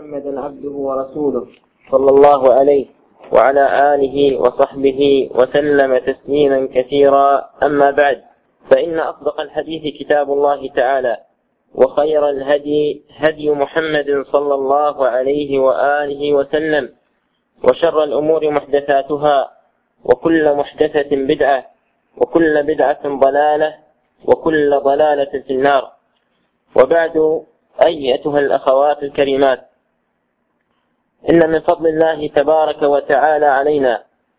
محمدا عبده ورسوله صلى الله عليه وعلى آله وصحبه وسلم تسليما كثيرا. أما بعد، فإن أصدق الحديث كتاب الله تعالى، وخير الهدي هدي محمد صلى الله عليه وآله وسلم، وشر الأمور محدثاتها، وكل محدثة بدعة، وكل بدعة ضلالة، وكل ضلالة في النار. وبعد، أيتها الأخوات الكريمات، إن من فضل الله تبارك وتعالى علينا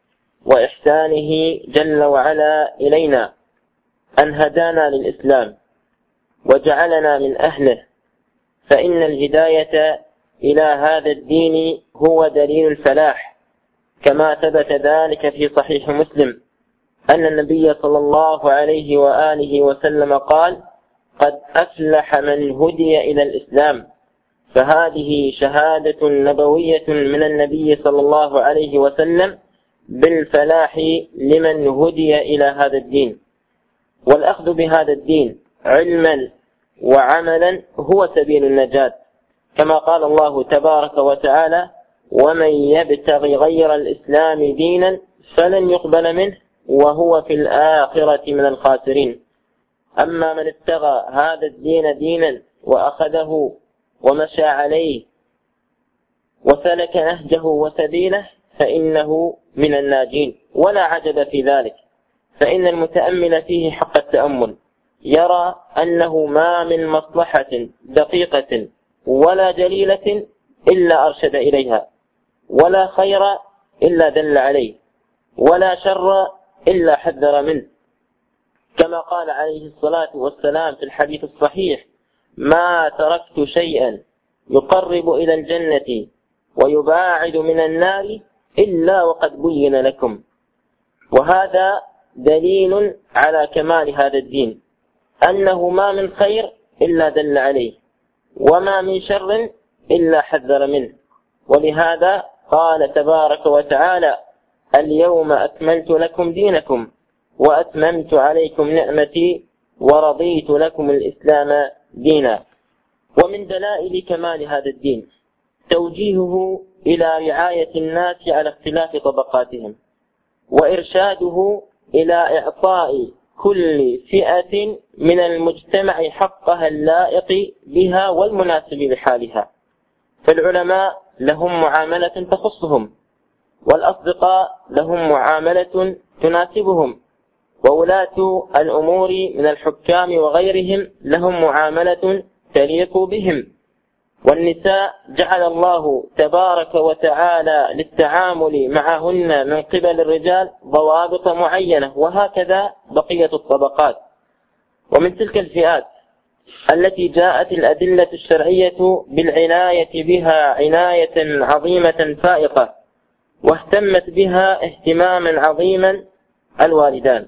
وإحسانه جل وعلا إلينا أن هدانا للإسلام وجعلنا من أهله، فإن الهداية إلى هذا الدين هو دليل الفلاح، كما ثبت ذلك في صحيح مسلم أن النبي صلى الله عليه وآله وسلم قال: قد أفلح من هدي إلى الإسلام. فهذه شهادة نبوية من النبي صلى الله عليه وسلم بالفلاح لمن هدي إلى هذا الدين. والأخذ بهذا الدين علما وعملا هو سبيل النجاة، كما قال الله تبارك وتعالى: ومن يبتغي غير الإسلام دينا فلن يقبل منه وهو في الآخرة من الخاسرين. أما من ابتغى هذا الدين دينا وأخذه ومشى عليه وسلك نهجه وسبيله فإنه من الناجين، ولا عجب في ذلك، فإن المتأمل فيه حق التأمل يرى أنه ما من مصلحة دقيقة ولا جليلة إلا أرشد إليها، ولا خير إلا دل عليه، ولا شر إلا حذر منه، كما قال عليه الصلاة والسلام في الحديث الصحيح: ما تركت شيئا يقرب إلى الجنة ويباعد من النار إلا وقد بين لكم. وهذا دليل على كمال هذا الدين، أنه ما من خير إلا دل عليه، وما من شر إلا حذر منه. ولهذا قال تبارك وتعالى: اليوم أكملت لكم دينكم وأتممت عليكم نعمتي ورضيت لكم الإسلام دينا. ومن دلائل كمال هذا الدين توجيهه إلى رعاية الناس على اختلاف طبقاتهم، وإرشاده إلى إعطاء كل فئة من المجتمع حقها اللائق بها والمناسب لحالها. فالعلماء لهم معاملة تخصهم، والأصدقاء لهم معاملة تناسبهم، وولاة الأمور من الحكام وغيرهم لهم معاملة تليق بهم. والنساء جعل الله تبارك وتعالى للتعامل معهن من قبل الرجال ضوابط معينة، وهكذا بقية الطبقات. ومن تلك الفئات التي جاءت الأدلة الشرعية بالعناية بها عناية عظيمة فائقة، واهتمت بها اهتماما عظيما الوالدان.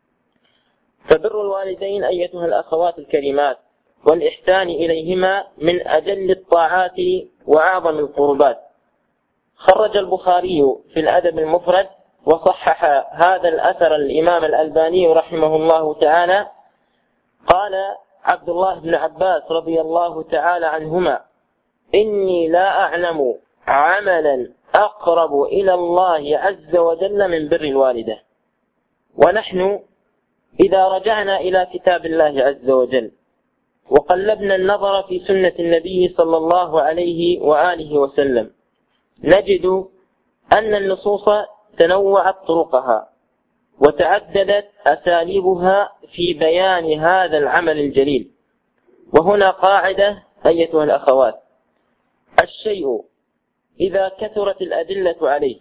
فبر الوالدين أيتها الأخوات الكريمات والإحسان إليهما من أجل الطاعات وأعظم القربات. خرج البخاري في الأدب المفرد وصحح هذا الأثر الإمام الألباني رحمه الله تعالى. قال عبد الله بن عباس رضي الله تعالى عنهما: إني لا أعلم عملا أقرب إلى الله عز وجل من بر الوالدة. ونحن إذا رجعنا إلى كتاب الله عز وجل وقلبنا النظر في سنة النبي صلى الله عليه وآله وسلم، نجد أن النصوص تنوعت طرقها وتعددت أساليبها في بيان هذا العمل الجليل. وهنا قاعدة أيتها الأخوات: الشيء إذا كثرت الأدلة عليه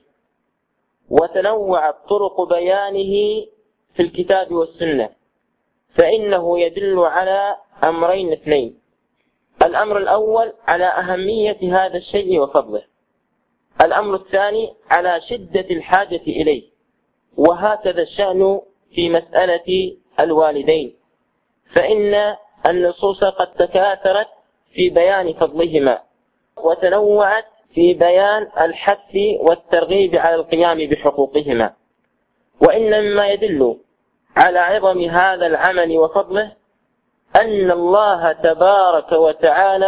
وتنوعت طرق بيانه في الكتاب والسنة فإنه يدل على أمرين اثنين: الأمر الأول على أهمية هذا الشيء وفضله، الأمر الثاني على شدة الحاجة إليه. وهكذا الشأن في مسألة الوالدين، فإن النصوص قد تكاثرت في بيان فضلهما، وتنوعت في بيان الحث والترغيب على القيام بحقوقهما. وإن مما يدل على عظم هذا العمل وفضله أن الله تبارك وتعالى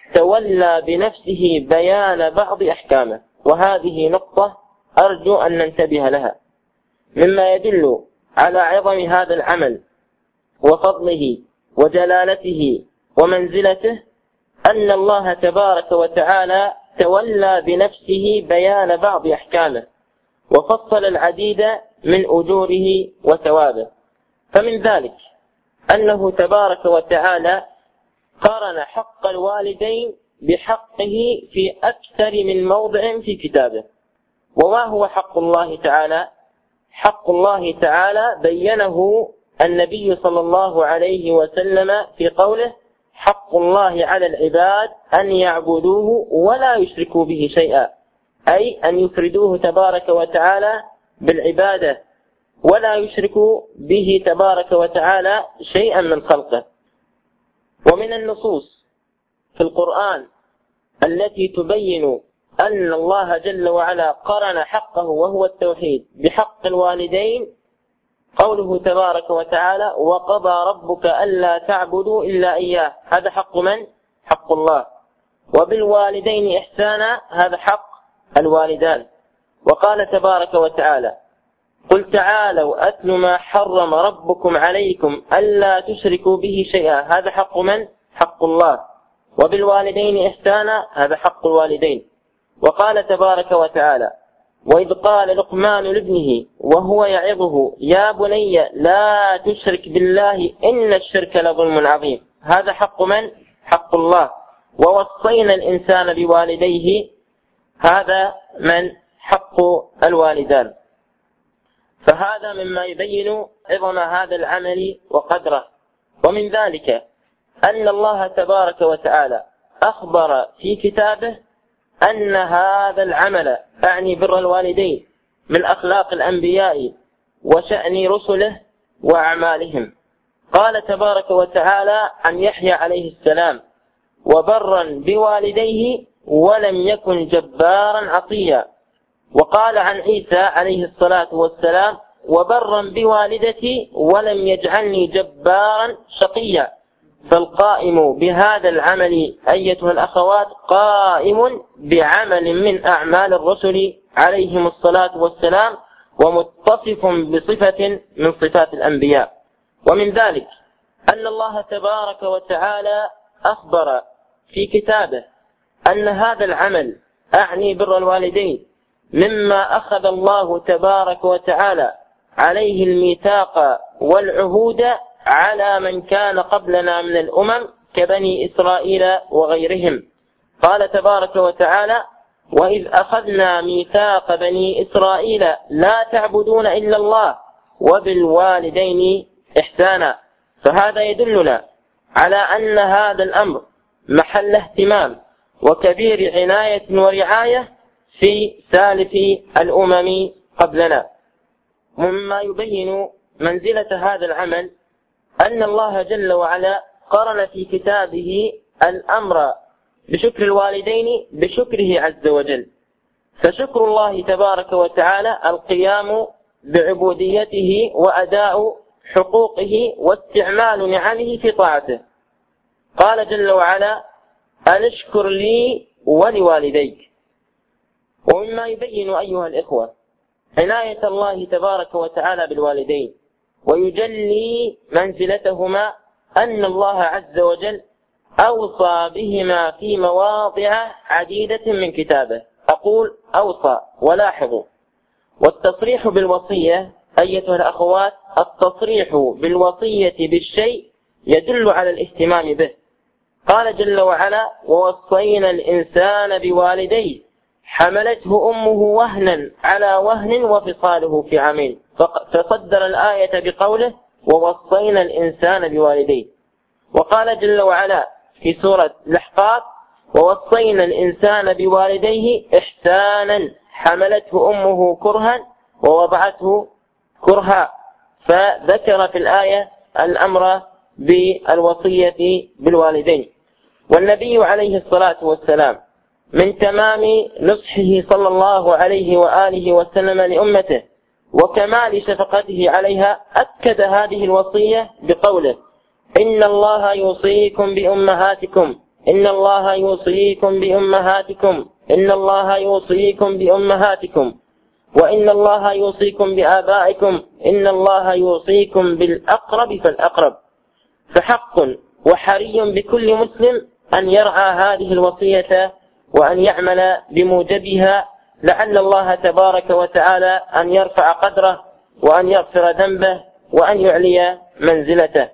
تولى بنفسه بيان بعض أحكامه. وهذه نقطة أرجو أن ننتبه لها. مما يدل على عظم هذا العمل وفضله وجلالته ومنزلته أن الله تبارك وتعالى تولى بنفسه بيان بعض أحكامه وفصل العديد من أجوره وثوابه. فمن ذلك أنه تبارك وتعالى قارن حق الوالدين بحقه في أكثر من موضع في كتابه. وما هو حق الله تعالى؟ حق الله تعالى بينه النبي صلى الله عليه وسلم في قوله: حق الله على العباد أن يعبدوه ولا يشركوا به شيئا، أي أن يفردوه تبارك وتعالى بالعبادة ولا يشركوا به تبارك وتعالى شيئا من خلقه. ومن النصوص في القرآن التي تبين أن الله جل وعلا قرن حقه وهو التوحيد بحق الوالدين قوله تبارك وتعالى: وقضى ربك ألا تعبدوا إلا إياه. هذا حق من؟ حق الله. وبالوالدين إحسانا، هذا حق الوالدان. وقال تبارك وتعالى: قل تعالوا أتل ما حرم ربكم عليكم ألا تشركوا به شيئا. هذا حق من؟ حق الله. وبالوالدين إحسانا، هذا حق الوالدين. وقال تبارك وتعالى: وإذ قال لقمان لابنه وهو يعظه يا بني لا تشرك بالله إن الشرك لظلم عظيم. هذا حق من؟ حق الله. ووصينا الإنسان بوالديه، هذا من؟ حق الوالدان. فهذا مما يبين عظم هذا العمل وقدره. ومن ذلك أن الله تبارك وتعالى أخبر في كتابه أن هذا العمل، أعني بر الوالدين، من أخلاق الأنبياء وشأن رسله وأعمالهم. قال تبارك وتعالى عن يحيى عليه السلام: وبرا بوالديه ولم يكن جبارا عصيا. وقال عن عيسى عليه الصلاة والسلام: وبرا بوالدتي ولم يجعلني جبارا شقيا. فالقائم بهذا العمل أيتها الأخوات قائم بعمل من أعمال الرسل عليهم الصلاة والسلام، ومتصف بصفة من صفات الأنبياء. ومن ذلك أن الله تبارك وتعالى أخبر في كتابه أن هذا العمل، أعني بر الوالدين، مما أخذ الله تبارك وتعالى عليه الميثاق والعهود على من كان قبلنا من الأمم كبني إسرائيل وغيرهم. قال تبارك وتعالى: وإذ أخذنا ميثاق بني إسرائيل لا تعبدون إلا الله وبالوالدين إحسانا. فهذا يدلنا على أن هذا الأمر محل اهتمام وكبير عناية ورعاية في سالف الأمم قبلنا. ومما يبين منزلة هذا العمل أن الله جل وعلا قرن في كتابه الأمر بشكر الوالدين بشكره عز وجل. فشكر الله تبارك وتعالى القيام بعبوديته وأداء حقوقه واستعمال نعمه في طاعته. قال جل وعلا: أن اشكر لي ولوالديك. ومما يبين أيها الإخوة عناية الله تبارك وتعالى بالوالدين ويجلي منزلتهما أن الله عز وجل أوصى بهما في مواضع عديدة من كتابه. أقول أوصى، ولاحظوا، والتصريح بالوصية أيتها الأخوات، التصريح بالوصية بالشيء يدل على الاهتمام به. قال جل وعلا: ووصينا الإنسان بوالديه حملته أمه وهنا على وهن وفصاله في عامين. فصدر الآية بقوله: ووصينا الإنسان بوالديه. وقال جل وعلا في سورة الأحقاف: ووصينا الإنسان بوالديه إحسانا حملته أمه كرها ووضعته كرها. فذكر في الآية الأمر بالوصية بالوالدين. والنبي عليه الصلاة والسلام من تمام نصحه صلى الله عليه وآله وسلم لأمته وكمال شفقته عليها أكد هذه الوصية بقوله: إن الله يوصيكم بأمهاتكم إن الله يوصيكم بأمهاتكم إن الله يوصيكم بأمهاتكم وإن الله يوصيكم بآبائكم إن الله يوصيكم بالأقرب فالأقرب. فحق وحري بكل مسلم أن يرعى هذه الوصية وأن يعمل بموجبها، لعل الله تبارك وتعالى أن يرفع قدره وأن يغفر ذنبه وأن يعلي منزلته.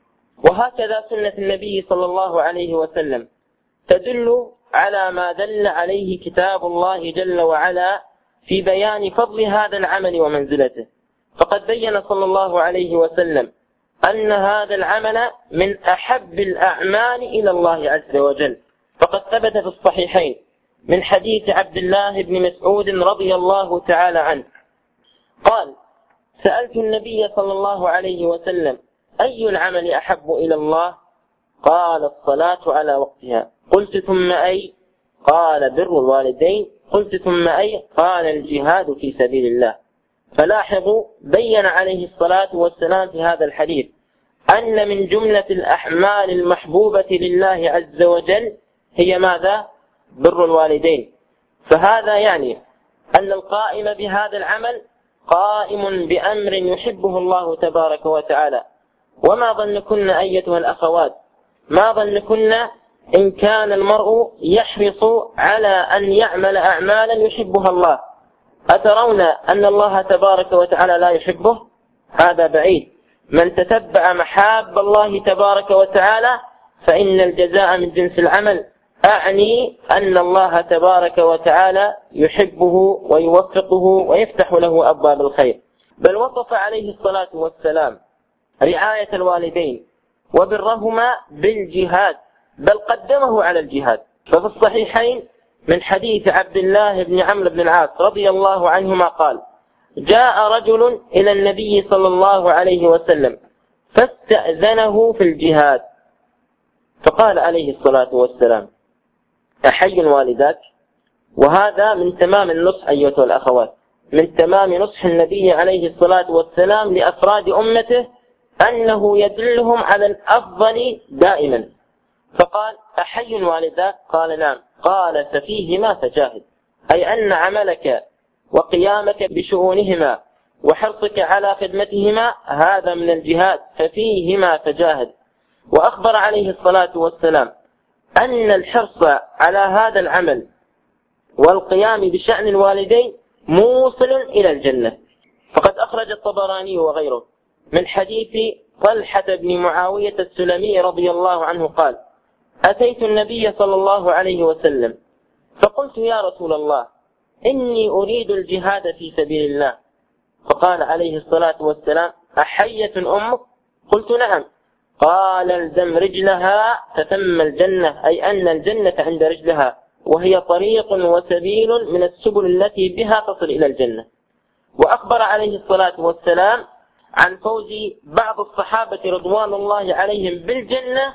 وهكذا سنة النبي صلى الله عليه وسلم تدل على ما دل عليه كتاب الله جل وعلا في بيان فضل هذا العمل ومنزلته. فقد بين صلى الله عليه وسلم أن هذا العمل من أحب الأعمال إلى الله عز وجل. فقد ثبت في الصحيحين من حديث عبد الله بن مسعود رضي الله تعالى عنه قال: سألت النبي صلى الله عليه وسلم: أي العمل أحب إلى الله؟ قال: الصلاة على وقتها. قلت: ثم أي؟ قال: بر الوالدين. قلت: ثم أي؟ قال: الجهاد في سبيل الله. فلاحظوا بين عليه الصلاة والسلام في هذا الحديث أن من جملة الأعمال المحبوبة لله عز وجل هي ماذا؟ بر الوالدين. فهذا يعني أن القائم بهذا العمل قائم بأمر يحبه الله تبارك وتعالى. وما ظنكن أيتها الأخوات، ما ظنكن إن كان المرء يحرص على أن يعمل أعمالا يحبها الله، أترون أن الله تبارك وتعالى لا يحبه؟ هذا بعيد. من تتبع محاب الله تبارك وتعالى فإن الجزاء من جنس العمل، أعني أن الله تبارك وتعالى يحبه ويوفقه ويفتح له أبواب الخير. بل وصف عليه الصلاة والسلام رعاية الوالدين وبرهما بالجهاد، بل قدمه على الجهاد. ففي الصحيحين من حديث عبد الله بن عمرو بن العاص رضي الله عنهما قال: جاء رجل إلى النبي صلى الله عليه وسلم فاستأذنه في الجهاد، فقال عليه الصلاة والسلام: أحي والداك؟ وهذا من تمام النصح أيها الأخوات، من تمام نصح النبي عليه الصلاة والسلام لأفراد أمته أنه يدلهم على الأفضل دائما. فقال: أحي والداك؟ قال: نعم. قال: ففيهما فجاهد، أي أن عملك وقيامك بشؤونهما وحرصك على خدمتهما هذا من الجهاد، ففيهما فجاهد. وأخبر عليه الصلاة والسلام أن الحرص على هذا العمل والقيام بشأن الوالدين موصل إلى الجنة. فقد أخرج الطبراني وغيره من حديث طلحة بن معاوية السلمي رضي الله عنه قال: أتيت النبي صلى الله عليه وسلم فقلت: يا رسول الله، إني أريد الجهاد في سبيل الله. فقال عليه الصلاة والسلام: أحية أمك؟ قلت: نعم. قال: الزم رجلها فتم الجنة، أي أن الجنة عند رجلها، وهي طريق وسبيل من السبل التي بها تصل إلى الجنة. وأخبر عليه الصلاة والسلام عن فوز بعض الصحابة رضوان الله عليهم بالجنة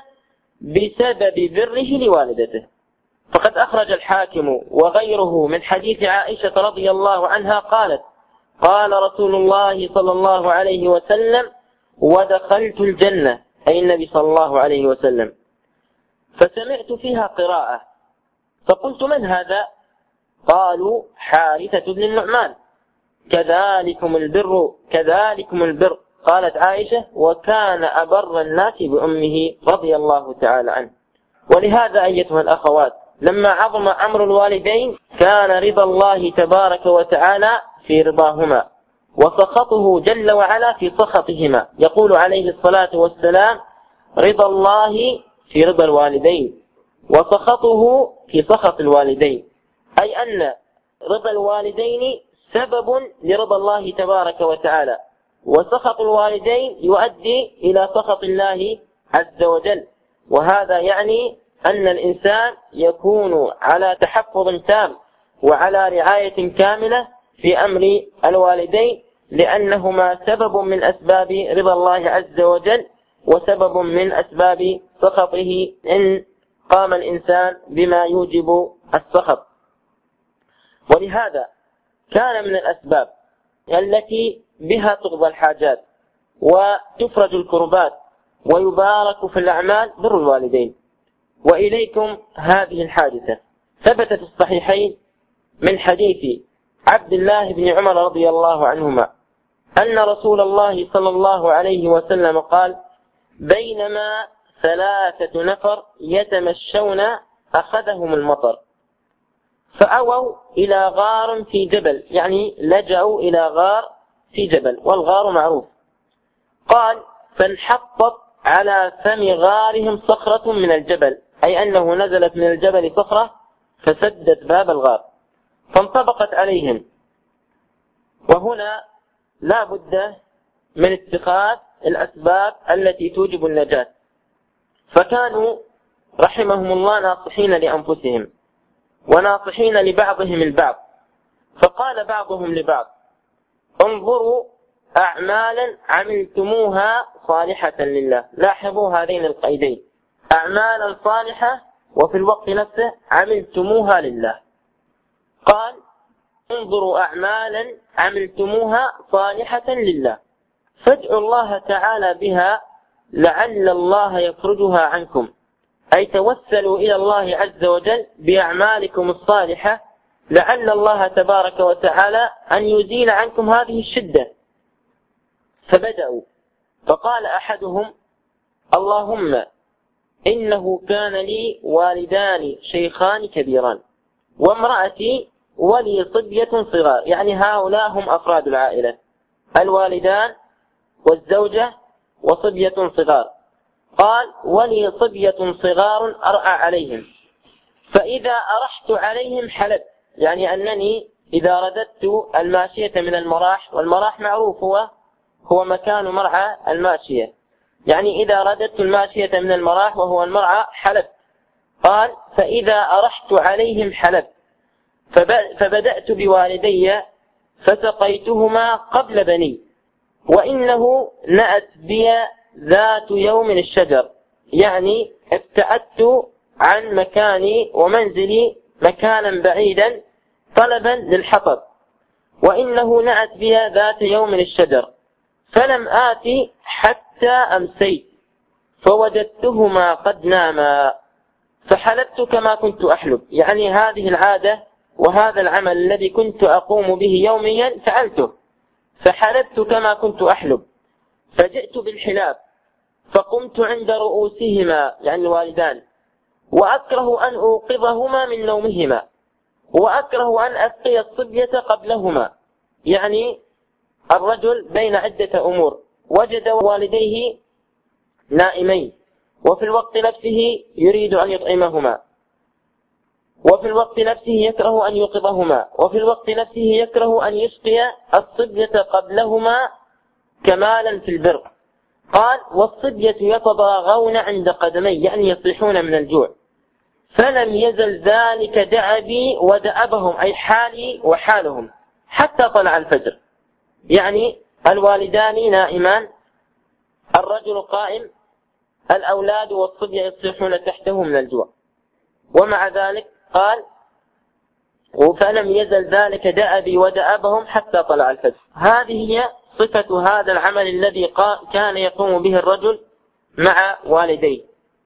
بسبب بره لوالدته. فقد أخرج الحاكم وغيره من حديث عائشة رضي الله عنها قالت: قال رسول الله صلى الله عليه وسلم: ودخلت الجنة، أي النبي صلى الله عليه وسلم، فسمعت فيها قراءة، فقلت: من هذا؟ قالوا: حارثة بن النعمان. كذلكم البر كذلكم البر. قالت عائشة: وكان أبر الناس بأمه رضي الله تعالى عنه. ولهذا أيتها الأخوات لما عظم أمر الوالدين كان رضا الله تبارك وتعالى في رضاهما وسخطه جل وعلا في سخطهما. يقول عليه الصلاة والسلام: رضا الله في رضا الوالدين وسخطه في سخط الوالدين، أي أن رضا الوالدين سبب لرضا الله تبارك وتعالى، وسخط الوالدين يؤدي إلى سخط الله عز وجل. وهذا يعني أن الإنسان يكون على تحفظ تام وعلى رعاية كاملة في أمر الوالدين، لأنهما سبب من أسباب رضا الله عز وجل وسبب من أسباب سخطه إن قام الإنسان بما يوجب السخط. ولهذا كان من الأسباب التي بها تقضى الحاجات وتفرج الكربات ويبارك في الأعمال بر الوالدين. وإليكم هذه الحادثة. ثبت في الصحيحين من حديث عبد الله بن عمر رضي الله عنهما أن رسول الله صلى الله عليه وسلم قال: بينما 3 نفر يتمشون أخذهم المطر فأووا إلى غار في جبل، يعني لجأوا إلى غار في جبل، والغار معروف. قال: فانحطت على فم غارهم صخرة من الجبل، أي أنه نزلت من الجبل صخرة فسدت باب الغار فانطبقت عليهم. وهنا لا بد من اتخاذ الأسباب التي توجب النجاة، فكانوا رحمهم الله ناصحين لأنفسهم وناصحين لبعضهم البعض. فقال بعضهم لبعض: انظروا أعمالا عملتموها صالحة لله. لاحظوا هذين القيدين: أعمالا صالحة وفي الوقت نفسه عملتموها لله. قال: انظروا أعمالا عملتموها صالحة لله فادعوا الله تعالى بها لعل الله يفرجها عنكم، أي توسلوا إلى الله عز وجل بأعمالكم الصالحة لعل الله تبارك وتعالى أن يزيل عنكم هذه الشدة. فبدأوا، فقال أحدهم: اللهم إنه كان لي والدان شيخان كبيران وامرأتي ولي صبية صغار، يعني هؤلاء هم أفراد العائلة: الوالدان والزوجة وصبية صغار. قال: ولي صبية صغار أرعى عليهم، فإذا أرحت عليهم حلبت، يعني أنني إذا رددت الماشية من المراح، والمراح معروف هو مكان مرعى الماشية، يعني إذا رددت الماشية من المراح وهو المرعى حلبت. قال: فإذا أرحت عليهم حلبت، فبدأت بوالدي فسقيتهما قبل بني، وإنه نأت بي ذات يوم الشجر، يعني ابتعدت عن مكاني ومنزلي مكانا بعيدا طلبا للحطب، وإنه نأت بي ذات يوم الشجر فلم آتي حتى أمسيت فوجدتهما قد ناما فحلبت كما كنت أحلب، يعني هذه العادة وهذا العمل الذي كنت أقوم به يوميا فعلته، فحلبت كما كنت أحلب. فجئت بالحلاب فقمت عند رؤوسهما، يعني الوالدان، وأكره أن أوقظهما من نومهما، وأكره أن أسقي الصبية قبلهما، يعني الرجل بين عدة أمور: وجد والديه نائمين، وفي الوقت نفسه يريد أن يطعمهما، وفي الوقت نفسه يكره أن يوقظهما، وفي الوقت نفسه يكره أن يسقي الصبية قبلهما كمالا في البر. قال: والصبية يتضاغون عند قدمي، يعني يصيحون من الجوع. فلم يزل ذلك دأبي ودأبهم، أي حالي وحالهم، حتى طلع الفجر، يعني الوالدان نائمان، الرجل قائم، الأولاد والصبية يصيحون تحته من الجوع. ومع ذلك قال: فلم يزل ذلك دأبي ودأبهم حتى طلع الفجر. هذه هي صفة هذا العمل الذي كان يقوم به الرجل مع والديه.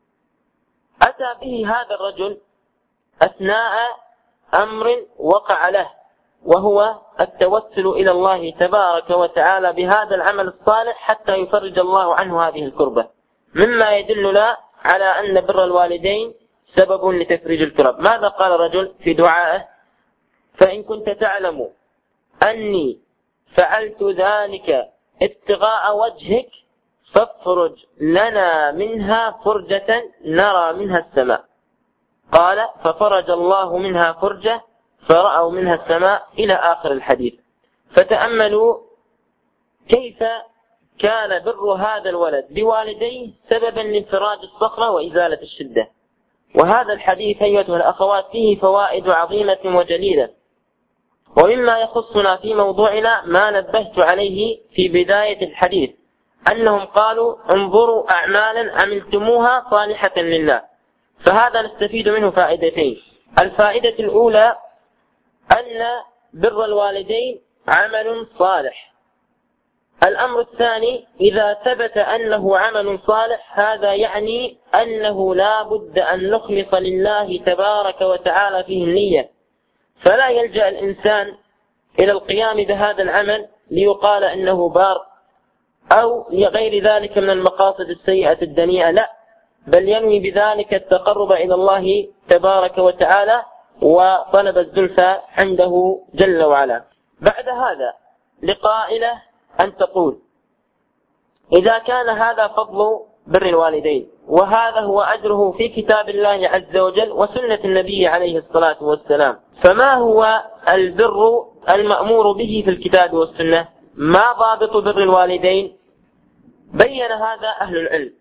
أتى به هذا الرجل أثناء أمر وقع له، وهو التوسل إلى الله تبارك وتعالى بهذا العمل الصالح حتى يفرج الله عنه هذه الكربة، مما يدلنا على أن بر الوالدين سبب لتفريج الكرب. ماذا قال الرجل في دعائه؟ فإن كنت تعلم أني فعلت ذلك ابتغاء وجهك فافرج لنا منها فرجة نرى منها السماء. قال: ففرج الله منها فرجة فرأوا منها السماء، إلى آخر الحديث. فتأملوا كيف كان بر هذا الولد بوالديه سببا لانفراج الصخرة وإزالة الشدة. وهذا الحديث أيها الأخوات فيه فوائد عظيمة وجليلة، ومما يخصنا في موضوعنا ما نبهت عليه في بداية الحديث، أنهم قالوا: انظروا أعمالا عملتموها صالحة لله. فهذا نستفيد منه فائدتين: الفائدة الأولى أن بر الوالدين عمل صالح، الأمر الثاني: إذا ثبت أنه عمل صالح هذا يعني أنه لا بد أن نخلص لله تبارك وتعالى فيه النية، فلا يلجأ الإنسان إلى القيام بهذا العمل ليقال إنه بار أو لغير ذلك من المقاصد السيئة الدنيئة، لا، بل ينوي بذلك التقرب إلى الله تبارك وتعالى وطلب الزلفى عنده جل وعلا. بعد هذا لقائلة أن تقول: إذا كان هذا فضل بر الوالدين وهذا هو أجره في كتاب الله عز وجل وسنة النبي عليه الصلاة والسلام، فما هو البر المأمور به في الكتاب والسنة؟ ما ضابط بر الوالدين؟ بين هذا أهل العلم،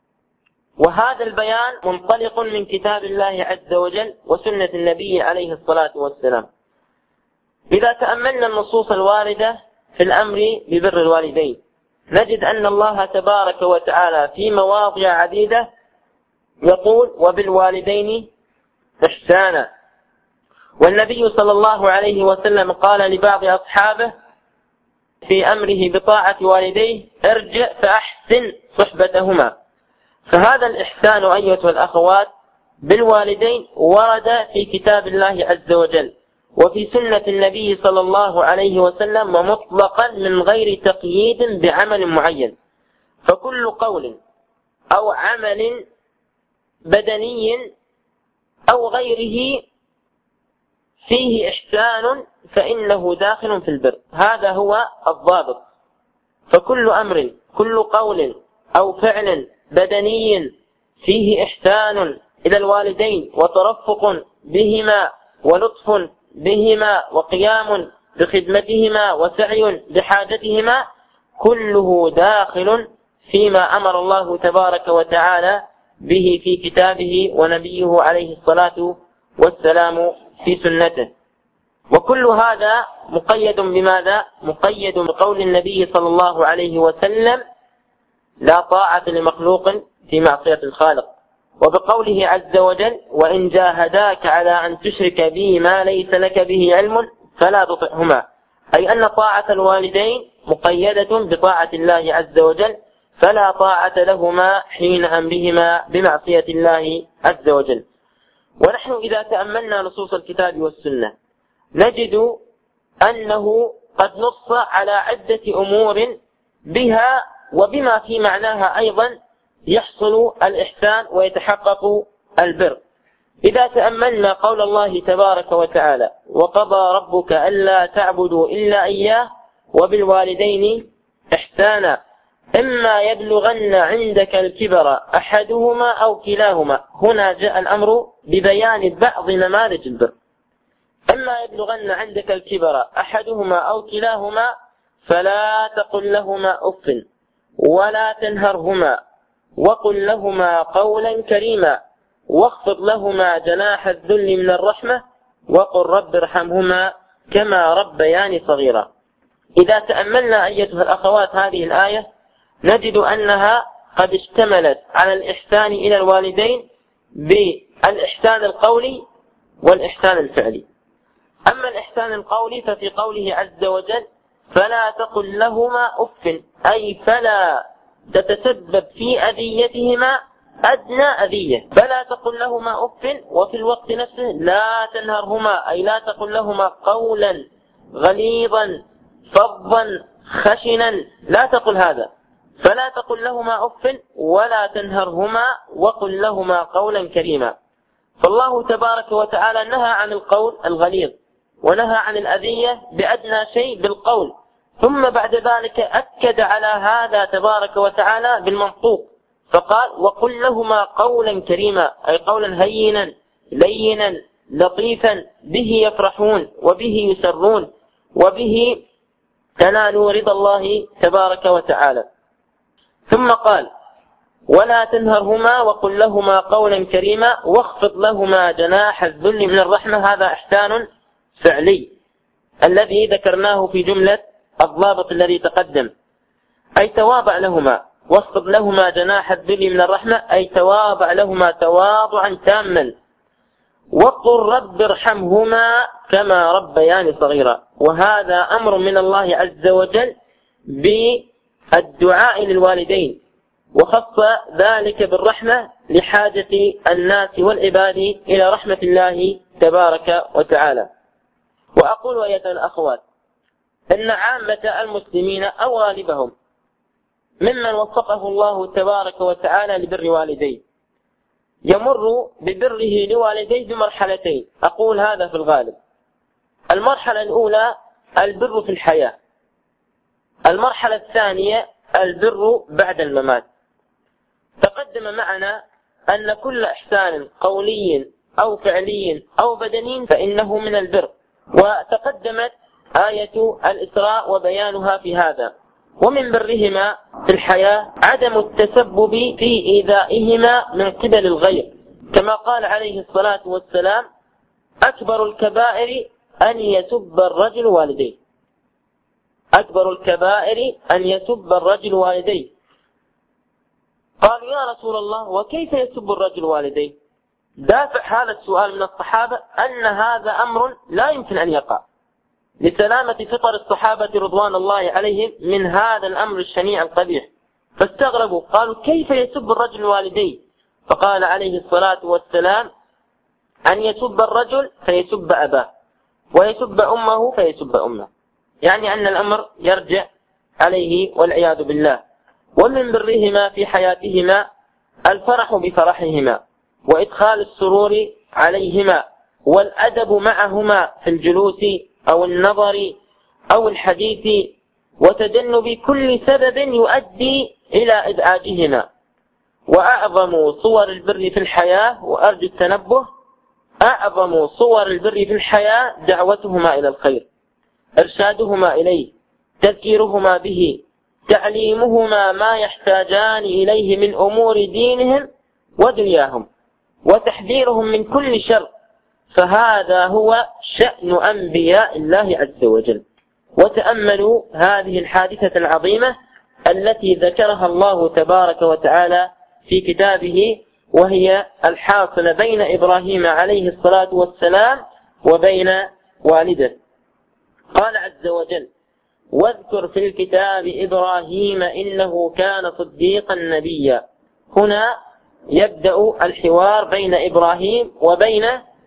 وهذا البيان منطلق من كتاب الله عز وجل وسنة النبي عليه الصلاة والسلام. إذا تأملنا النصوص الواردة في الأمر ببر الوالدين نجد أن الله تبارك وتعالى في مواضع عديدة يقول: وبالوالدين إحسانا. والنبي صلى الله عليه وسلم قال لبعض أصحابه في أمره بطاعة والديه: ارجع فأحسن صحبتهما. فهذا الإحسان أيها الأخوات بالوالدين ورد في كتاب الله عز وجل وفي سنة النبي صلى الله عليه وسلم ومطلقا من غير تقييد بعمل معين، فكل قول أو عمل بدني أو غيره فيه إحسان فإنه داخل في البر، هذا هو الضابط. فكل أمر، كل قول أو فعل بدني فيه إحسان إلى الوالدين وترفق بهما ولطف بهما وقيام بخدمتهما وسعي بحاجتهما كله داخل فيما أمر الله تبارك وتعالى به في كتابه ونبيه عليه الصلاة والسلام في سنته. وكل هذا مقيد بماذا؟ مقيد بقول النبي صلى الله عليه وسلم: لا طاعة لمخلوق في معصية الخالق، وبقوله عز وجل: وإن جاهداك على أن تشرك بي ما ليس لك به علم فلا تطعهما، أي أن طاعة الوالدين مقيدة بطاعة الله عز وجل، فلا طاعة لهما حين أمرهما بمعصية الله عز وجل. ونحن إذا تأملنا نصوص الكتاب والسنة نجد أنه قد نص على عدة أمور بها وبما في معناها أيضا يحصل الإحسان ويتحقق البر. إذا تأملنا قول الله تبارك وتعالى: وقضى ربك ألا تعبدوا إلا إياه وبالوالدين إحسانا إما يبلغن عندك الكبر أحدهما أو كلاهما. هنا جاء الأمر ببيان بعض نماذج البر. إما يبلغن عندك الكبر أحدهما أو كلاهما فلا تقل لهما أف ولا تنهرهما وقل لهما قولا كريما واخفض لهما جناح الذل من الرحمة وقل رب ارحمهما كما ربياني صغيرا. إذا تأملنا أيتها الأخوات هذه الآية نجد أنها قد اشتملت على الإحسان إلى الوالدين بالإحسان القولي والإحسان الفعلي. أما الإحسان القولي ففي قوله عز وجل: فلا تقل لهما أف، أي فلا تتسبب في أذيتهما أدنى أذية، فلا تقل لهما أف، وفي الوقت نفسه لا تنهرهما، أي لا تقل لهما قولا غليظا فظا خشنا، لا تقل هذا، فلا تقل لهما أف ولا تنهرهما وقل لهما قولا كريما. فالله تبارك وتعالى نهى عن القول الغليظ ونهى عن الأذية بأدنى شيء بالقول، ثم بعد ذلك أكد على هذا تبارك وتعالى بالمنطوق فقال: وقل لهما قولا كريما، أي قولا هينا لينا لطيفا به يفرحون وبه يسرون وبه تنالوا رضا الله تبارك وتعالى. ثم قال: ولا تنهرهما وقل لهما قولا كريما واخفض لهما جناح الذل من الرحمة. هذا إحسان فعلي الذي ذكرناه في جملة الضابط الذي تقدم، أي تواضع لهما، واخفض لهما جناح الذل من الرحمة، أي تواضع لهما تواضعا تاما، وقل رب ارحمهما كما ربياني صغيرا. وهذا أمر من الله عز وجل بالدعاء للوالدين، وخص ذلك بالرحمة لحاجة الناس والعباد إلى رحمة الله تبارك وتعالى. وأقول أيها الأخوات أن عامة المسلمين أو غالبهم ممن وفقه الله تبارك وتعالى لبر والديه يمر ببره لوالديه بمرحلتين، أقول هذا في الغالب. المرحلة الأولى البر في الحياة، المرحلة الثانية البر بعد الممات. تقدم معنا أن كل إحسان قولي أو فعلي أو بدني فإنه من البر، وتقدمت آية الإسراء وبيانها في هذا. ومن برهما في الحياة عدم التسبب في إيذائهما من قبل الغير، كما قال عليه الصلاة والسلام: أكبر الكبائر أن يسب الرجل والديه. أكبر الكبائر أن يسب الرجل والديه. قالوا: يا رسول الله، وكيف يسب الرجل والديه؟ دافع هذا السؤال من الصحابة أن هذا أمر لا يمكن أن يقع، لسلامة فطر الصحابة رضوان الله عليهم من هذا الأمر الشنيع القبيح. فاستغربوا، قالوا: كيف يسب الرجل والديه؟ فقال عليه الصلاة والسلام: أن يسب الرجل فيسب أباه، ويسب أمه فيسب أمه، يعني أن الأمر يرجع عليه والعياذ بالله. ومن برهما في حياتهما الفرح بفرحهما، وإدخال السرور عليهما، والأدب معهما في الجلوس أو النظر أو الحديث، وتجنب كل سبب يؤدي إلى إزعاجهما. وأعظم صور البر في الحياة، وأرجو التنبه، أعظم صور البر في الحياة دعوتهما إلى الخير، إرشادهما إليه، تذكيرهما به، تعليمهما ما يحتاجان إليه من أمور دينهم ودنياهم، وتحذيرهم من كل شر. فهذا هو شأن أنبياء الله عز وجل. وتأملوا هذه الحادثة العظيمة التي ذكرها الله تبارك وتعالى في كتابه، وهي الحاصلة بين إبراهيم عليه الصلاة والسلام وبين والده. قال عز وجل: واذكر في الكتاب إبراهيم إنه كان صديقا نبيا. هنا يبدأ الحوار بين إبراهيم وبين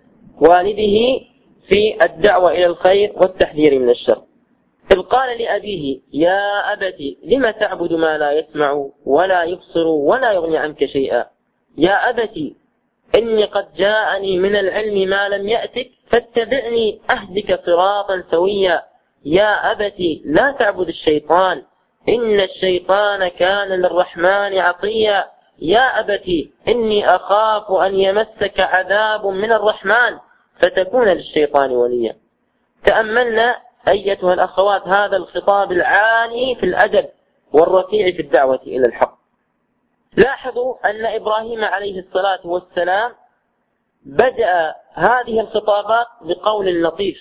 والده في الدعوة إلى الخير والتحذير من الشر. إذ قال لأبيه: يا أبت لم تعبد ما لا يسمع ولا يبصر ولا يغني عنك شيئا. يا أبت إني قد جاءني من العلم ما لم يأتك فاتبعني أهدك صراطا سويا. يا أبت لا تعبد الشيطان إن الشيطان كان للرحمن عصيا. يا أبت إني أخاف أن يمسك عذاب من الرحمن فتكون للشيطان وليا. تأملنا أيتها الأخوات هذا الخطاب العالي في الأدب والرفيع في الدعوة إلى الحق. لاحظوا أن إبراهيم عليه الصلاة والسلام بدأ هذه الخطابات بقول لطيف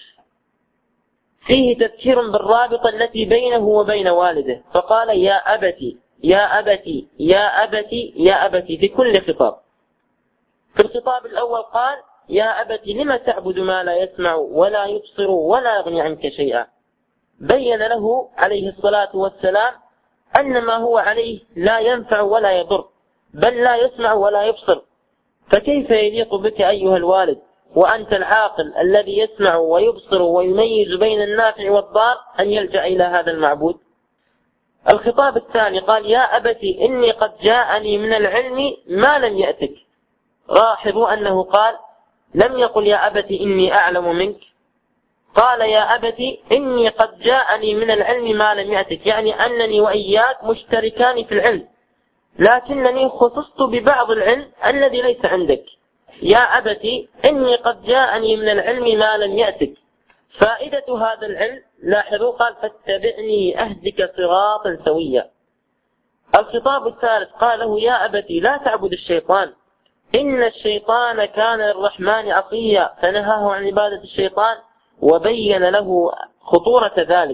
فيه تذكير بالرابطة التي بينه وبين والده، فقال: يا أبتي يا أبتي يا أبتي يا أبتي في كل خطاب. في الخطاب الأول قال: يا أبتي لم تعبد ما لا يسمع ولا يبصر ولا يغني عنك شيئا. بين له عليه الصلاة والسلام أن ما هو عليه لا ينفع ولا يضر، بل لا يسمع ولا يبصر. فكيف يليق بك أيها الوالد وأنت العاقل الذي يسمع ويبصر ويميز بين النافع والضار أن يلجأ إلى هذا المعبود؟ الخطاب الثاني قال: يا أبتي إني قد جاءني من العلم ما لم يأتك. لاحظوا أنه قال لم يقل يا أبتي إني أعلم منك، قال يا أبتي إني قد جاءني من العلم ما لم يأتك، يعني أنني وإياك مشتركان في العلم، لكنني خصصت ببعض العلم الذي ليس عندك. يا أبتي إني قد جاءني من العلم ما لم يأتك. فائدة هذا العلم لاحظوا قال: فاتبعني أهدك صراطا سويا. الخطاب الثالث قال له: يا أبتي لا تعبد الشيطان إن الشيطان كان للرحمن عصيا، فنهاه عن عبادة الشيطان وبين له خطورة ذلك.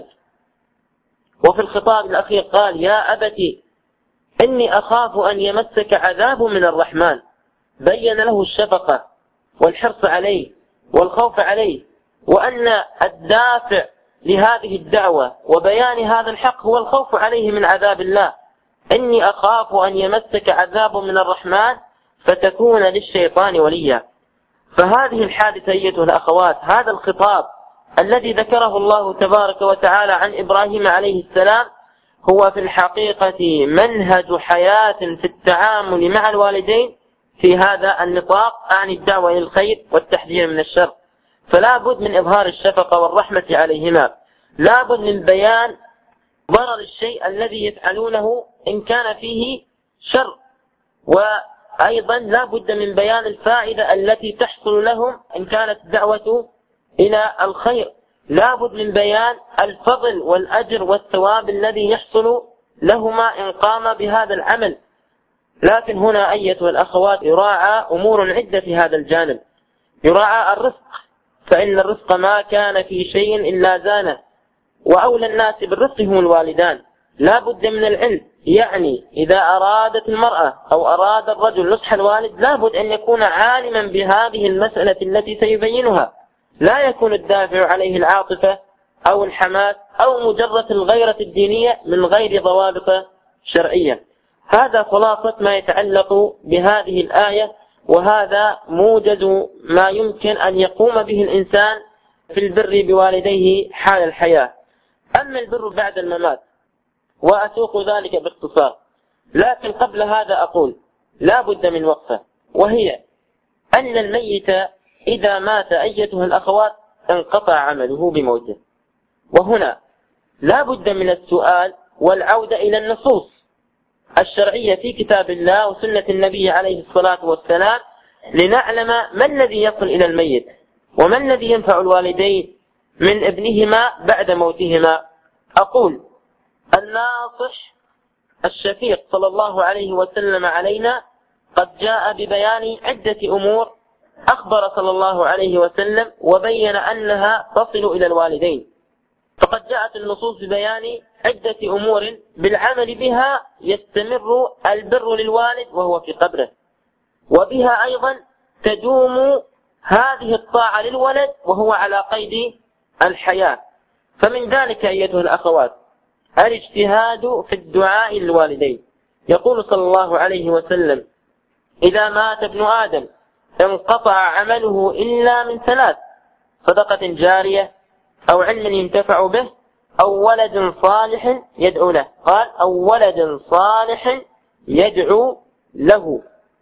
وفي الخطاب الأخير قال: يا أبتي إني أخاف أن يمسك عذاب من الرحمن. بين له الشفقة والحرص عليه والخوف عليه، وأن الدافع لهذه الدعوة وبيان هذا الحق هو الخوف عليه من عذاب الله. إني أخاف أن يمسك عذاب من الرحمن فتكون للشيطان وليا. فهذه الحادثة أيتها الأخوات، هذا الخطاب الذي ذكره الله تبارك وتعالى عن إبراهيم عليه السلام هو في الحقيقة منهج حياة في التعامل مع الوالدين في هذا النطاق عن الدعوة إلى الخير والتحذير من الشر. فلا بد من إظهار الشفقة والرحمة عليهما، لا بد من بيان ضرر الشيء الذي يفعلونه إن كان فيه شر، وأيضا لا بد من بيان الفائدة التي تحصل لهم إن كانت الدعوة إلى الخير، لا بد من بيان الفضل والأجر والثواب الذي يحصل لهما إن قام بهذا العمل. لكن هنا أيتها الأخوات يراعى أمور عدة في هذا الجانب. يراعى الرزق، فإن الرزق ما كان في شيء إلا زانه، وأولى الناس بالرزق هم الوالدان. لا بد من العلم، يعني إذا أرادت المرأة أو أراد الرجل نصح الوالد لا بد أن يكون عالما بهذه المسألة التي سيبينها، لا يكون الدافع عليه العاطفة أو الحماس أو مجرد الغيرة الدينية من غير ضوابط شرعية. هذا خلاصة ما يتعلق بهذه الآية، وهذا موجز ما يمكن أن يقوم به الإنسان في البر بوالديه حال الحياة. أما البر بعد الممات وأسوق ذلك باختصار، لكن قبل هذا أقول لا بد من وقفة، وهي أن الميت إذا مات أيتها الأخوات انقطع عمله بموته. وهنا لا بد من السؤال والعودة إلى النصوص الشرعية في كتاب الله وسنة النبي عليه الصلاة والسلام لنعلم ما الذي يصل إلى الميت وما الذي ينفع الوالدين من ابنهما بعد موتهما. أقول الناصح الشفيق صلى الله عليه وسلم علينا قد جاء ببيان عدة أمور أخبر صلى الله عليه وسلم وبين أنها تصل إلى الوالدين. فقد جاءت النصوص ببيان عدة أمور بالعمل بها يستمر البر للوالد وهو في قبره، وبها أيضا تدوم هذه الطاعة للولد وهو على قيد الحياة. فمن ذلك أيتها الأخوات الاجتهاد في الدعاء للوالدين. يقول صلى الله عليه وسلم إذا مات ابن آدم انقطع عمله إلا من ثلاث: صدقة جارية أو علم ينتفع به أو ولد صالح يدعو له. قال أو ولد صالح يدعو له.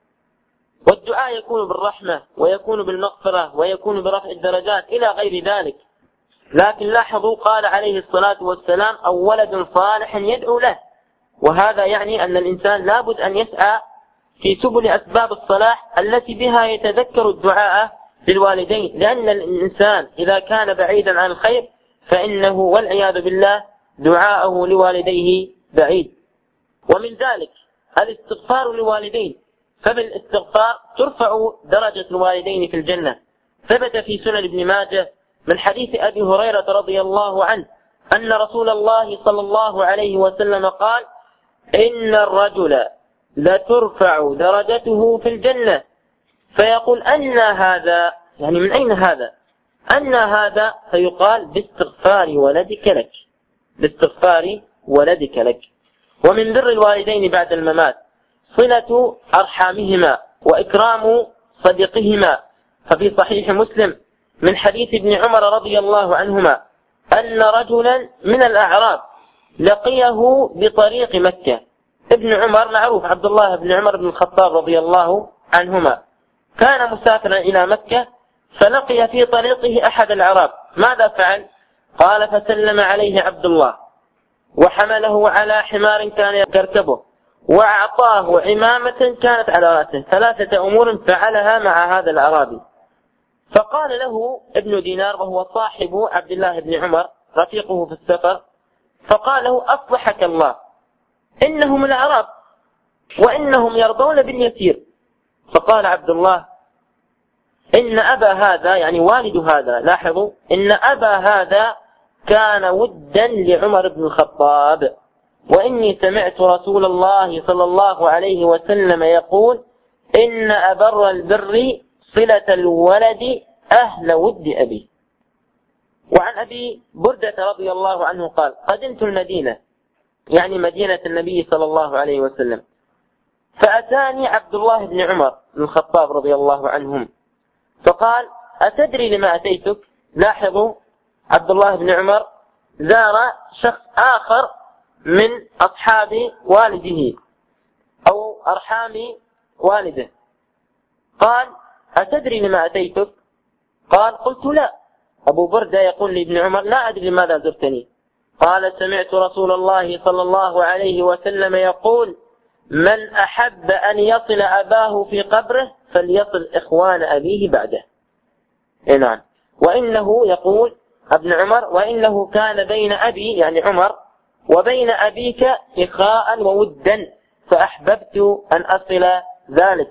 والدعاء يكون بالرحمة ويكون بالمغفرة ويكون برفع الدرجات إلى غير ذلك. لكن لاحظوا قال عليه الصلاة والسلام أو ولد صالح يدعو له، وهذا يعني أن الإنسان لابد أن يسعى في سبل أسباب الصلاح التي بها يتذكر الدعاء للوالدين، لأن الإنسان إذا كان بعيدا عن الخير فإنه والعياذ بالله دعاءه لوالديه بعيد. ومن ذلك الاستغفار للوالدين، فبالاستغفار ترفع درجة الوالدين في الجنة. ثبت في سنن ابن ماجه من حديث أبي هريرة رضي الله عنه أن رسول الله صلى الله عليه وسلم قال إن الرجل لترفع درجته في الجنة فيقول أن هذا، يعني من أين هذا؟ أن هذا؟ فيقال باستغفار ولدك لك، باستغفار ولدك لك. ومن بر الوالدين بعد الممات صلة أرحامهما وإكرام صديقهما. ففي صحيح مسلم من حديث ابن عمر رضي الله عنهما أن رجلا من الأعراب لقيه بطريق مكة. ابن عمر معروف عبد الله بن عمر بن الخطاب رضي الله عنهما كان مسافرا إلى مكة فلقي في طريقه أحد الأعراب. ماذا فعل؟ قال فسلم عليه عبد الله وحمله على حمار كان يركبه وأعطاه عمامة كانت على رأسه. ثلاثة أمور فعلها مع هذا الأعرابي. فقال له ابن دينار وهو صاحب عبد الله بن عمر رفيقه في السفر، فقال له أصلحك الله إنهم الأعراب وإنهم يرضون باليسير. فقال عبد الله إن أبا هذا، يعني والد هذا، لاحظوا إن أبا هذا كان ودا لعمر بن الخطاب، وإني سمعت رسول الله صلى الله عليه وسلم يقول إن أبر البر صلة الولد أهل ود أبي. وعن أبي بردة رضي الله عنه قال: قدمت المدينة، يعني مدينة النبي صلى الله عليه وسلم، فأتاني عبد الله بن عمر بن الخطاب رضي الله عنهم فقال: أتدري لما أتيتك؟ لاحظوا، عبد الله بن عمر زار شخص آخر من أصحاب والده أو أرحام والده، قال: أتدري لما أتيتك؟ قال: قلت لا. أبو بردة يقول لابن عمر: لا أدري لماذا زرتني. قال: سمعت رسول الله صلى الله عليه وسلم يقول: من أحب أن يصل أباه في قبره فليصل إخوان أبيه بعده. نعم. وإنه يقول ابن عمر: وإنه كان بين أبي، يعني عمر، وبين أبيك إخاء وودا، فأحببت أن أصل ذلك.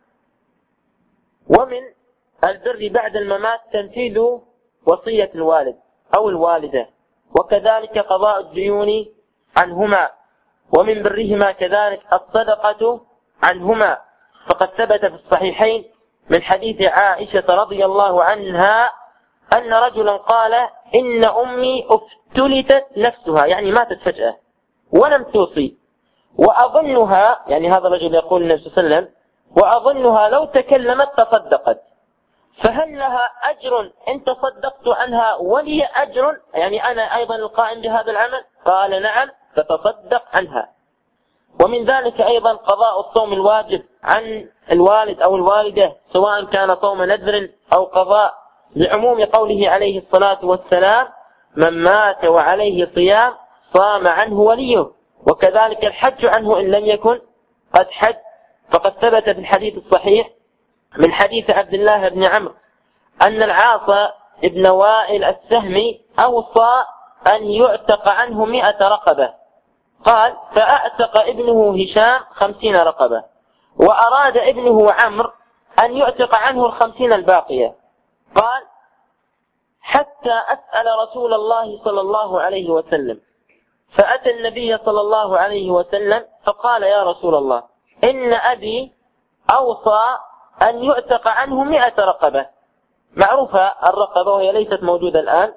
ومن البر بعد الممات تنفيذ وصية الوالد أو الوالدة، وكذلك قضاء الديون عنهما، ومن برهما كذلك الصدقة عنهما، فقد ثبت في الصحيحين من حديث عائشة رضي الله عنها أن رجلا قال: إن أمي افتلتت نفسها، يعني ماتت فجأة ولم توصي، وأظنها، يعني هذا الرجل يقول النبي صلى الله عليه وسلم: وأظنها لو تكلمت تصدقت، فهل لها أجر إن تصدقت عنها ولي أجر، يعني أنا أيضا القائم بهذا العمل؟ قال: نعم، فتصدق عنها. ومن ذلك أيضا قضاء الصوم الواجب عن الوالد أو الوالدة، سواء كان صوم نذر أو قضاء، لعموم قوله عليه الصلاة والسلام: من مات وعليه صيام صام عنه وليه، وكذلك الحج عنه إن لم يكن قد حج، فقد ثبت في الحديث الصحيح من حديث عبد الله بن عمرو أن العاص ابن وائل السهمي أوصى أن يعتق عنه 100 رقبة، قال: فأعتق ابنه هشام 50 رقبة، وأراد ابنه عمرو أن يعتق عنه 50 الباقية، قال: حتى أسأل رسول الله صلى الله عليه وسلم، فأتى النبي صلى الله عليه وسلم فقال: يا رسول الله، إن أبي أوصى أن يعتق عنه 100 رقبة. معروفة الرقبة وهي ليست موجودة الآن.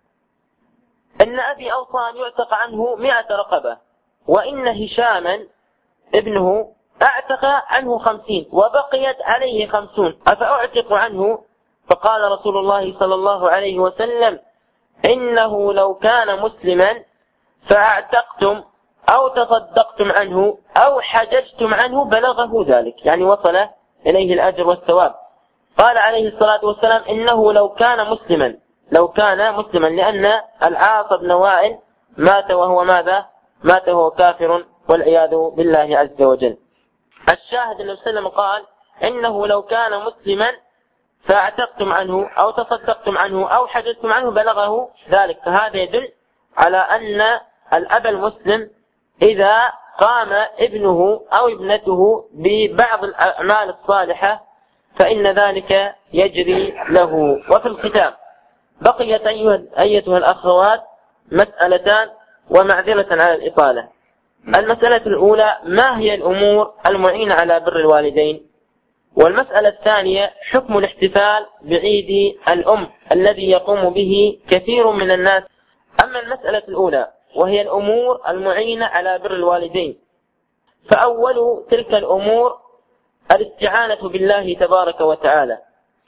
إن أبي أوصى أن يعتق عنه 100 رقبة، وإن هشاما ابنه أعتق عنه 50 وبقيت عليه 50، أفأعتق عنه؟ فقال رسول الله صلى الله عليه وسلم: إنه لو كان مسلما فأعتقتم أو تصدقتم عنه أو حججتم عنه بلغه ذلك، يعني وصل إليه الأجر والثواب. قال عليه الصلاة والسلام: إنه لو كان مسلما، لأن العاص بن وائل مات وهو ماذا؟ مات وهو كافر والعياذ بالله عز وجل. الشاهد النبي صلى الله عليه وسلم قال: إنه لو كان مسلما فاعتقتم عنه أو تصدقتم عنه أو حججتم عنه بلغه ذلك. فهذا يدل على أن الأب المسلم إذا قام ابنه أو ابنته ببعض الأعمال الصالحة فإن ذلك يجري له. وفي الختام بقيت أيتها الأخوات مسألتان، ومعذرة على الإطالة. المسألة الأولى: ما هي الأمور المعينة على بر الوالدين؟ والمسألة الثانية: حكم الاحتفال بعيد الأم الذي يقوم به كثير من الناس. أما المسألة الأولى وهي الأمور المعينة على بر الوالدين، فأول تلك الأمور الاستعانة بالله تبارك وتعالى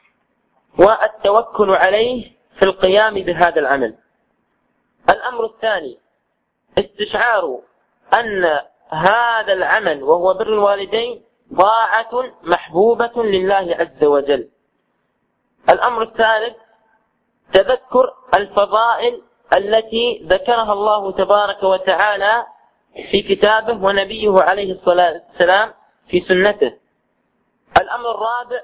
والتوكل عليه في القيام بهذا العمل. الأمر الثاني: استشعار أن هذا العمل وهو بر الوالدين طاعة محبوبة لله عز وجل. الأمر الثالث: تذكر الفضائل التي ذكرها الله تبارك وتعالى في كتابه ونبيه عليه الصلاة والسلام في سنته. الأمر الرابع: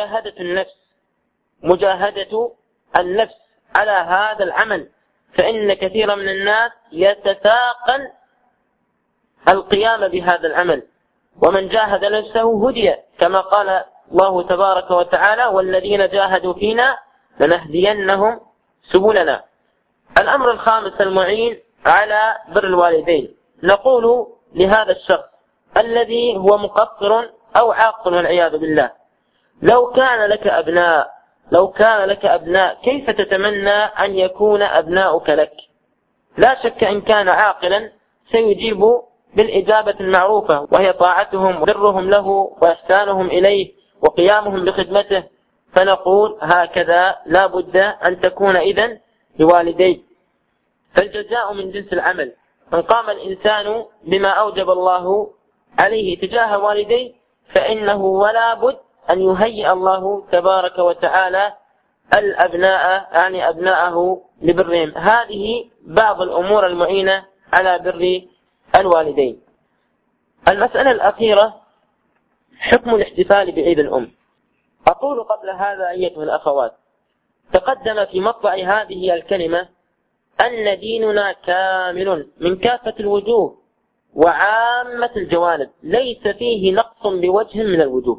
مجاهدة النفس على هذا العمل، فإن كثيرا من الناس يتثاقل القيام بهذا العمل، ومن جاهد نفسه هدي، كما قال الله تبارك وتعالى: والذين جاهدوا فينا لنهدينهم سبلنا. الأمر الخامس المعين على بر الوالدين: نقول لهذا الشخص الذي هو مقصر أو عاق والعياذ بالله: لو كان لك أبناء لو كان لك أبناء كيف تتمنى أن يكون أبناؤك لك؟ لا شك إن كان عاقلا سيجيب بالإجابة المعروفة، وهي طاعتهم وبرهم له وإحسانهم إليه وقيامهم بخدمته، فنقول هكذا لا بد أن تكون إذن لوالديك. فالجزاء من جنس العمل، إن قام الإنسان بما أوجب الله عليه تجاه والديه فإنه ولا بد أن يهيئ الله تبارك وتعالى الأبناء يعني أبناءه لبرهم. هذه بعض الأمور المعينة على بر الوالدين. المسألة الأخيرة حكم الاحتفال بعيد الأم. أقول قبل هذا أيتها الأخوات، تقدم في مطلع هذه الكلمة أن ديننا كامل من كافة الوجوه وعامة الجوانب، ليس فيه نقص بوجه من الوجوه.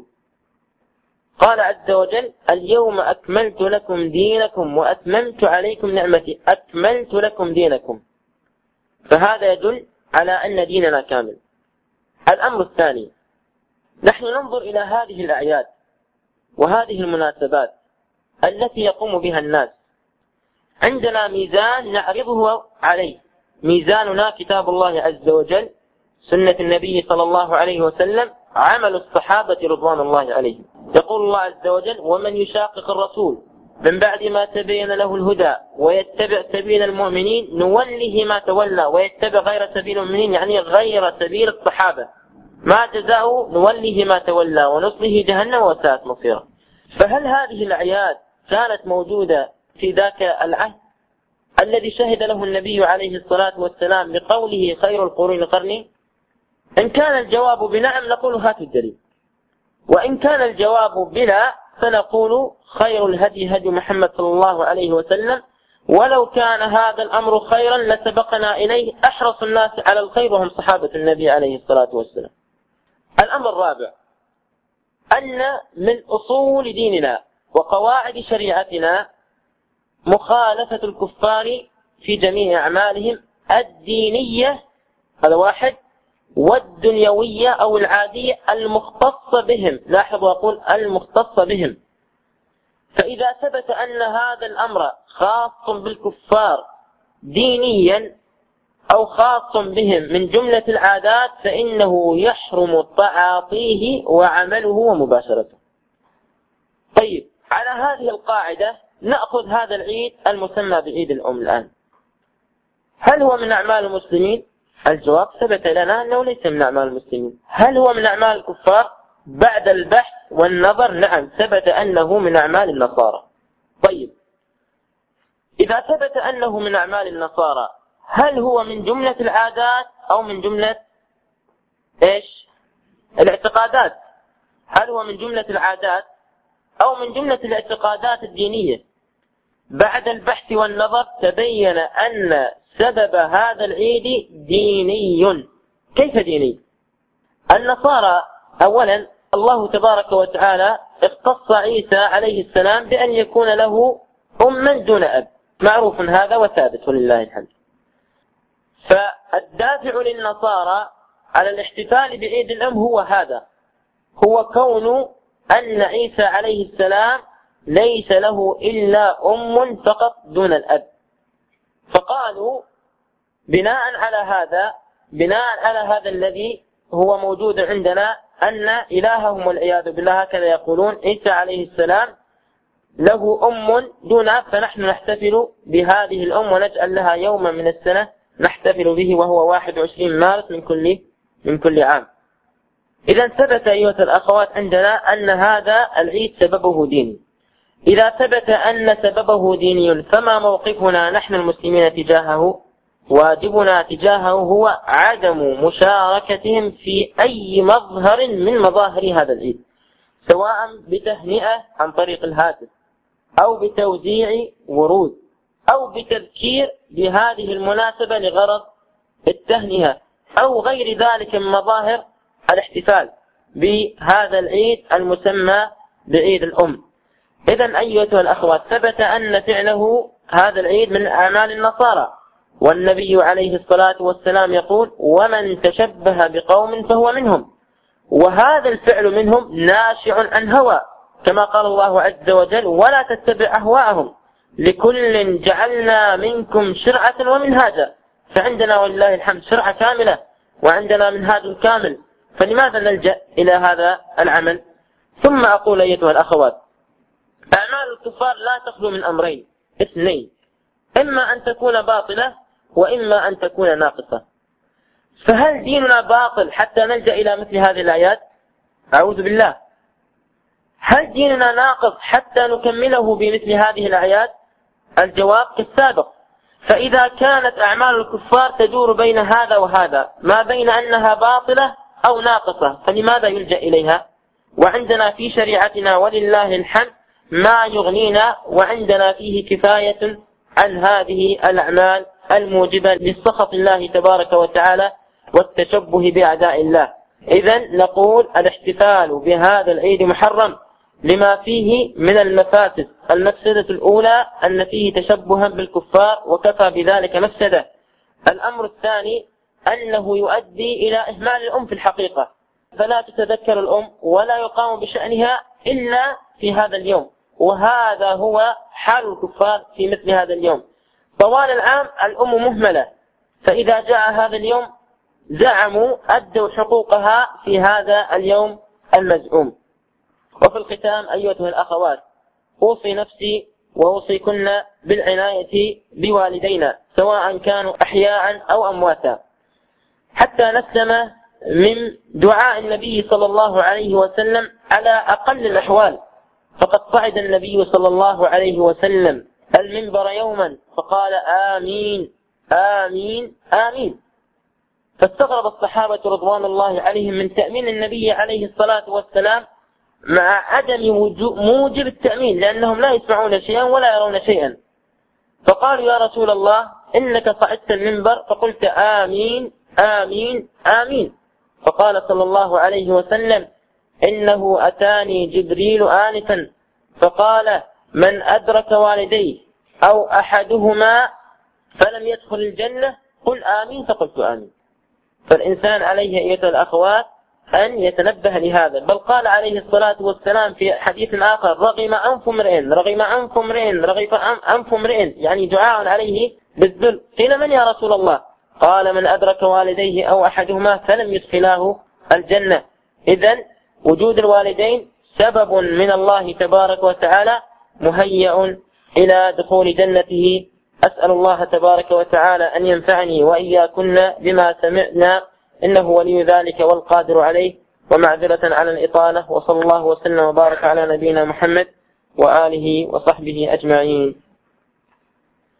قال عز وجل: اليوم أكملت لكم دينكم وأتممت عليكم نعمتي، أكملت لكم دينكم، فهذا يدل على أن ديننا كامل. الأمر الثاني، نحن ننظر إلى هذه الأعياد وهذه المناسبات التي يقوم بها الناس، عندنا ميزان نعرضه عليه، ميزاننا كتاب الله عز وجل، سنة النبي صلى الله عليه وسلم، عمل الصحابة رضوان الله عليهم. يقول الله عز وجل: ومن يشاقق الرسول من بعد ما تبين له الهدى ويتبع سبيل المؤمنين نوله ما تولى ويتبع غير سبيل المؤمنين، يعني غير سبيل الصحابة، ما جزاؤه نوله ما تولى ونصله جهنم وساءت مصيره. فهل هذه الأعياد كانت موجودة في ذاك العهد الذي شهد له النبي عليه الصلاة والسلام بقوله: خير القرون قرني؟ إن كان الجواب بنعم نقول هات الدليل، وإن كان الجواب بلا فنقول خير الهدي هدي محمد صلى الله عليه وسلم، ولو كان هذا الأمر خيرا لسبقنا إليه أحرص الناس على الخير وهم صحابة النبي عليه الصلاة والسلام. الأمر الرابع، أن من أصول ديننا وقواعد شريعتنا مخالفة الكفار في جميع أعمالهم الدينية، هذا واحد، والدنيوية أو العادية المختصة بهم. لاحظوا أقول المختصة بهم. فإذا ثبت أن هذا الأمر خاص بالكفار دينيا أو خاص بهم من جملة العادات فإنه يحرم تعاطيه وعمله ومباشرته. طيب، على هذه القاعدة نأخذ هذا العيد المسمى بعيد الأم الآن، هل هو من أعمال المسلمين؟ الجواب ثبت لنا أنه ليس من أعمال المسلمين. هل هو من أعمال الكفار؟ بعد البحث والنظر نعم ثبت أنه من أعمال النصارى. طيب، إذا ثبت أنه من أعمال النصارى هل هو من جملة العادات أو من جملة الاعتقادات؟ هل هو من جملة العادات أو من جملة الاعتقادات الدينية؟ بعد البحث والنظر تبين أن سبب هذا العيد ديني. كيف ديني؟ النصارى أولا الله تبارك وتعالى اختص عيسى عليه السلام بأن يكون له أما دون أب، معروف هذا وثابت ولله الحمد. فالدافع للنصارى على الاحتفال بعيد الأم هو هذا، هو كون أن عيسى عليه السلام ليس له إلا أم فقط دون الأب. فقالوا بناء على هذا الذي هو موجود عندنا أن إلههم والعياذ بالله هكذا يقولون عيسى عليه السلام له أم دون أب، فنحن نحتفل بهذه الأم ونجعل لها يوما من السنة نحتفل به وهو 21 مارس من كل عام. إذا ثبت أيها الأخوات عندنا أن هذا العيد سببه ديني. إذا ثبت أن سببه ديني فما موقفنا نحن المسلمين تجاهه؟ واجبنا تجاهه هو عدم مشاركتهم في أي مظهر من مظاهر هذا العيد، سواء بتهنئة عن طريق الهاتف أو بتوزيع ورود أو بتذكير بهذه المناسبة لغرض التهنئة أو غير ذلك من مظاهر الاحتفال بهذا العيد المسمى بعيد الأم. إذن أيها الأخوات ثبت أن فعله هذا العيد من أعمال النصارى، والنبي عليه الصلاة والسلام يقول: ومن تشبه بقوم فهو منهم. وهذا الفعل منهم ناشع عن هوى كما قال الله عز وجل: ولا تتبع أهواءهم لكل جعلنا منكم شرعة ومنهاجا. فعندنا ولله الحمد شرعة كاملة وعندنا منهاج كامل، فلماذا نلجأ إلى هذا العمل؟ ثم أقول أيتها الأخوات: أعمال الكفار لا تخلو من أمرين اثنين: إما أن تكون باطلة وإما أن تكون ناقصة. فهل ديننا باطل حتى نلجأ إلى مثل هذه الآيات؟ أعوذ بالله. هل ديننا ناقص حتى نكمله بمثل هذه الآيات؟ الجواب كالسابق: فإذا كانت أعمال الكفار تدور بين هذا وهذا، ما بين أنها باطلة أو ناقصة، فلماذا يلجأ إليها؟ وعندنا في شريعتنا ولله الحمد ما يغنينا، وعندنا فيه كفاية عن هذه الأعمال الموجبة لسخط الله تبارك وتعالى والتشبه بأعداء الله. إذن نقول: الاحتفال بهذا العيد محرم لما فيه من المفاسد. المفسدة الأولى أن فيه تشبها بالكفار، وكفى بذلك مفسدة. الأمر الثاني أنه يؤدي إلى إهمال الأم في الحقيقة، فلا تتذكر الأم ولا يقام بشأنها إلا في هذا اليوم، وهذا هو حال الكفار في مثل هذا اليوم. طوال العام الأم مهملة، فإذا جاء هذا اليوم زعموا أدوا حقوقها في هذا اليوم المزعوم. وفي الختام أيتها الأخوات، أوصي نفسي وأوصيكن بالعناية بوالدينا سواء كانوا أحياء أو أمواتا، حتى نسلم من دعاء النبي صلى الله عليه وسلم على أقل الأحوال. فقد صعد النبي صلى الله عليه وسلم المنبر يوما فقال: آمين آمين آمين. فاستغرب الصحابة رضوان الله عليهم من تأمين النبي عليه الصلاة والسلام مع عدم موجب التأمين، لأنهم لا يسمعون شيئا ولا يرون شيئا. فقالوا: يا رسول الله، إنك صعدت المنبر فقلت آمين آمين آمين. فقال صلى الله عليه وسلم: إنه أتاني جبريل آنفا فقال: من أدرك والديه أو أحدهما فلم يدخل الجنة قل آمين، فقلت آمين. فالإنسان عليه أيها الأخوات أن يتنبه لهذا. بل قال عليه الصلاة والسلام في حديث آخر: رغم أنف امرئ رغم أنف امرئ رغم أنف امرئ، يعني دعاء عليه بالذل. قيل: من يا رسول الله؟ قال: من أدرك والديه أو أحدهما فلم يدخلاه الجنة. إذن وجود الوالدين سبب من الله تبارك وتعالى مهيئ إلى دخول جنته. أسأل الله تبارك وتعالى أن ينفعني وإياكن بما سمعنا، إنه ولي ذلك والقادر عليه. ومعذرة على الإطالة، وصلى الله وسلم وبارك على نبينا محمد وآله وصحبه أجمعين.